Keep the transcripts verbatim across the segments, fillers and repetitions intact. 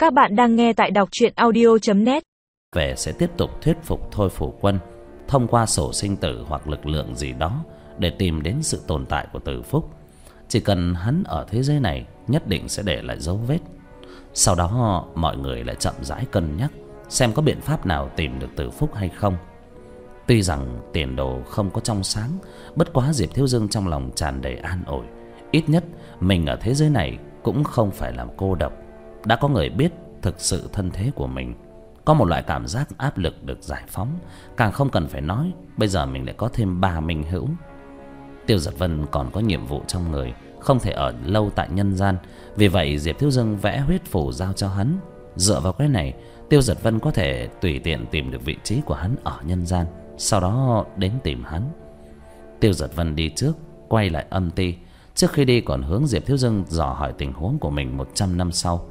Các bạn đang nghe tại đọc truyện audio chấm net. Về sẽ tiếp tục thuyết phục Thôi Phủ Quân thông qua sổ sinh tử hoặc lực lượng gì đó để tìm đến sự tồn tại của Từ Phúc. Chỉ cần hắn ở thế giới này, nhất định sẽ để lại dấu vết. Sau đó mọi người lại chậm rãi cân nhắc xem có biện pháp nào tìm được Từ Phúc hay không. Tuy rằng tiền đồ không có trong sáng, bất quá Diệp Thiếu Dương trong lòng tràn đầy an ủi. Ít nhất mình ở thế giới này cũng không phải là cô độc. Đã có người biết thực sự thân thế của mình. Có một loại cảm giác áp lực được giải phóng. Càng không cần phải nói, bây giờ mình lại có thêm ba minh hữu. Tiêu Giật Vân còn có nhiệm vụ trong người, không thể ở lâu tại nhân gian. Vì vậy Diệp Thiếu Dương vẽ huyết phù giao cho hắn. Dựa vào cái này, Tiêu Giật Vân có thể tùy tiện tìm được vị trí của hắn ở nhân gian, sau đó đến tìm hắn. Tiêu Giật Vân đi trước, quay lại âm ty. Trước khi đi còn hướng Diệp Thiếu Dương dò hỏi tình huống của mình một trăm năm sau.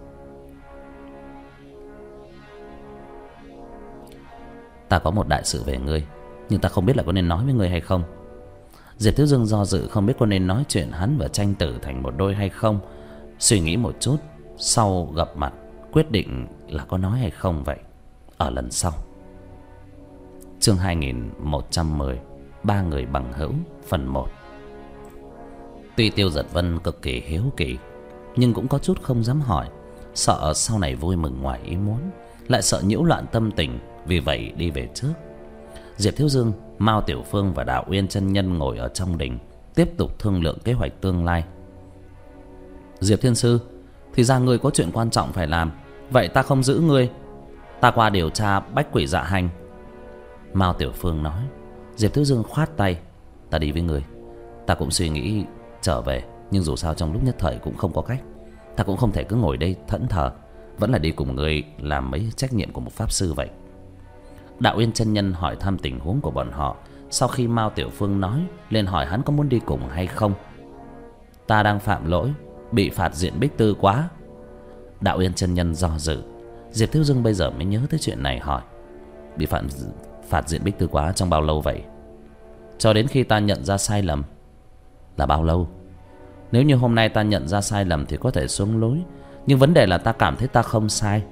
Ta có một đại sự về ngươi, nhưng ta không biết là có nên nói với ngươi hay không. Diệp Thiếu Dương do dự không biết có nên nói chuyện hắn và Tranh Tử thành một đôi hay không. Suy nghĩ một chút, sau gặp mặt quyết định là có nói hay không vậy. Ở lần sau. Chương hai nghìn một trăm mười, Ba người bằng hữu, phần một. Tuy Tiêu Giật Vân cực kỳ hiếu kỳ, nhưng cũng có chút không dám hỏi, sợ sau này vui mừng ngoài ý muốn, lại sợ nhiễu loạn tâm tình, vì vậy đi về trước. Diệp Thiếu Dương, Mao Tiểu Phương và Đạo Uyên chân nhân ngồi ở trong đình, tiếp tục thương lượng kế hoạch tương lai. Diệp Thiên Sư, thì ra ngươi có chuyện quan trọng phải làm, vậy ta không giữ ngươi. Ta qua điều tra bách quỷ dạ hành. Mao Tiểu Phương nói. Diệp Thiếu Dương khoát tay. Ta đi với ngươi. Ta cũng suy nghĩ trở về, nhưng dù sao trong lúc nhất thời cũng không có cách. Ta cũng không thể cứ ngồi đây thẫn thờ, vẫn là đi cùng ngươi làm mấy trách nhiệm của một pháp sư vậy. Đạo Uyên chân nhân hỏi thăm tình huống của bọn họ. Sau khi Mao Tiểu Phương nói, liền hỏi hắn có muốn đi cùng hay không. Ta đang phạm lỗi, bị phạt diện bích tư quá. Đạo Uyên chân nhân do dự. Diệp Thiếu Dương bây giờ mới nhớ tới chuyện này, hỏi: Bị phạt, phạt diện bích tư quá trong bao lâu vậy? Cho đến khi ta nhận ra sai lầm. Là bao lâu? Nếu như hôm nay ta nhận ra sai lầm thì có thể xuống lối, nhưng vấn đề là ta cảm thấy ta không sai.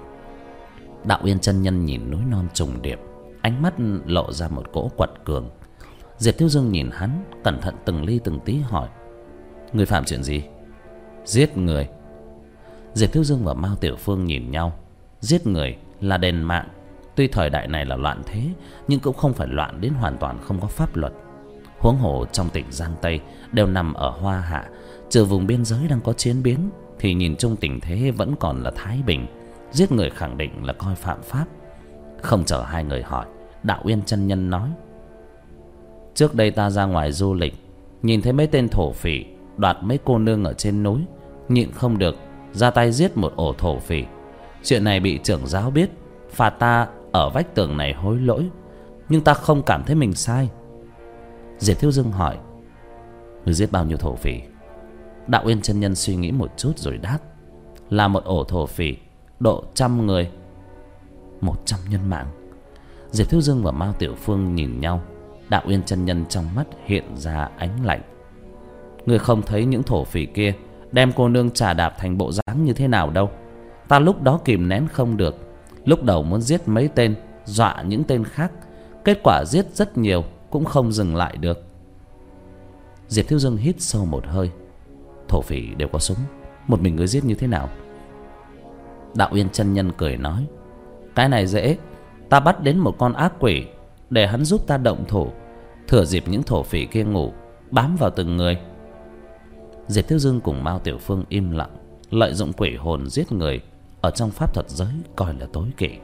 Đạo Uyên chân nhân nhìn núi non trùng điệp, ánh mắt lộ ra một cỗ quật cường. Diệp Thiếu Dương nhìn hắn, cẩn thận từng ly từng tí hỏi: Người phạm chuyện gì? Giết người. Diệp Thiếu Dương và Mao Tiểu Phương nhìn nhau. Giết người là đền mạng. Tuy thời đại này là loạn thế, nhưng cũng không phải loạn đến hoàn toàn không có pháp luật. Huống hồ trong tỉnh Giang Tây đều nằm ở Hoa Hạ, trừ vùng biên giới đang có chiến biến, thì nhìn chung tình thế vẫn còn là thái bình. Giết người khẳng định là coi phạm pháp. Không chờ hai người hỏi, Đạo Uyên chân nhân nói: Trước đây ta ra ngoài du lịch, nhìn thấy mấy tên thổ phỉ đoạt mấy cô nương ở trên núi, nhịn không được ra tay giết một ổ thổ phỉ. Chuyện này bị trưởng giáo biết, phạt ta ở vách tường này hối lỗi, nhưng ta không cảm thấy mình sai. Diệp Thiếu Dương hỏi: Ngươi giết bao nhiêu thổ phỉ? Đạo Uyên chân nhân suy nghĩ một chút rồi đáp: Là một ổ thổ phỉ, độ trăm người. Một trăm nhân mạng. Diệp Thiếu Dương và Mao Tiểu Phương nhìn nhau. Đạo Uyên chân nhân trong mắt hiện ra ánh lạnh. Ngươi không thấy những thổ phỉ kia đem cô nương trà đạp thành bộ dáng như thế nào đâu. Ta lúc đó kìm nén không được, lúc đầu muốn giết mấy tên, dọa những tên khác, kết quả giết rất nhiều cũng không dừng lại được. Diệp Thiếu Dương hít sâu một hơi. Thổ phỉ đều có súng, một mình ngươi giết như thế nào? Đạo Uyên chân nhân cười nói: Cái này dễ. Ta bắt đến một con ác quỷ, để hắn giúp ta động thủ, thừa dịp những thổ phỉ kia ngủ, bám vào từng người. Diệp Thiếu Dương cùng Mao Tiểu Phương im lặng. Lợi dụng quỷ hồn giết người ở trong pháp thuật giới coi là tối kỵ.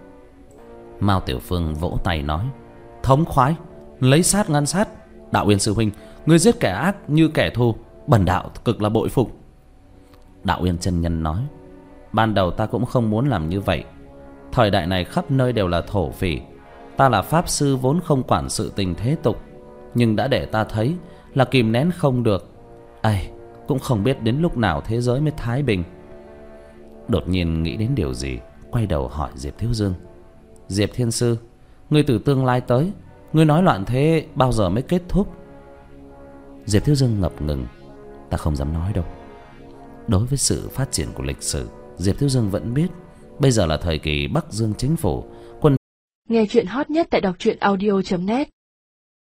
Mao Tiểu Phương vỗ tay nói: Thống khoái, lấy sát ngăn sát. Đạo Uyên sư huynh, ngươi giết kẻ ác như kẻ thù, bần đạo cực là bội phục. Đạo Uyên chân nhân nói: Ban đầu ta cũng không muốn làm như vậy. Thời đại này khắp nơi đều là thổ phỉ. Ta là pháp sư vốn không quản sự tình thế tục, nhưng đã để ta thấy là kìm nén không được. Ai, cũng không biết đến lúc nào thế giới mới thái bình. Đột nhiên nghĩ đến điều gì, quay đầu hỏi Diệp Thiếu Dương: Diệp Thiên Sư, ngươi từ tương lai tới, ngươi nói loạn thế bao giờ mới kết thúc? Diệp Thiếu Dương ngập ngừng: Ta không dám nói đâu. Đối với sự phát triển của lịch sử, Diệp Thiếu Dương vẫn biết bây giờ là thời kỳ Bắc Dương chính phủ, quân nghe chuyện hot nhất tại đọc truyện audio chấm net.